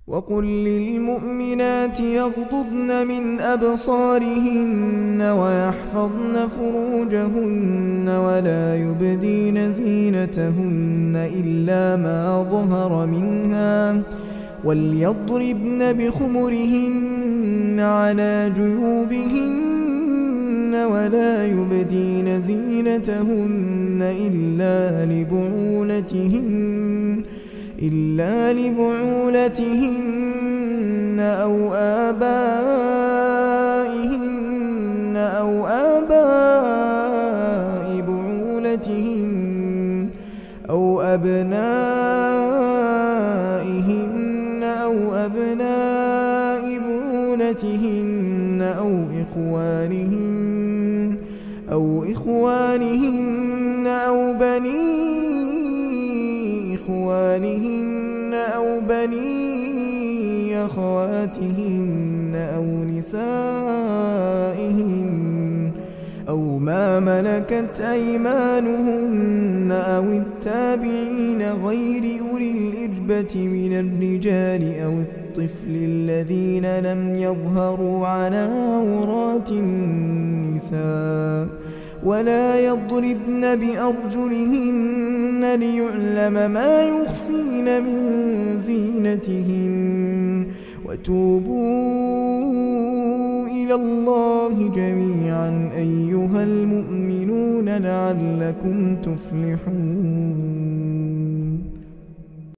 وقل للمؤمنات يغضضن من أبصارهن ويحفظن فروجهن ولا يبدين زينتهن إلا ما ظهر منها وليضربن بخمرهن على جيوبهن ولا يبدين زينتهن إلا لبعولتهن أو آبائهن أو آباء بعولتهن أو أبنائهن أو أبناء بعولتهن أو إخوانهن أو بني إخوانهن أو بني أخواتهن أو نسائهن أو ما ملكت أيمانهن أو التابعين غير أولي الإربة من الرجال أو الطفل الذين لم يظهروا على عورات النساء ولا يضربن بأرجلهن ليعلم ما يخفين من زينتهن وتوبوا إلى الله جميعا أيها المؤمنون لعلكم تفلحون.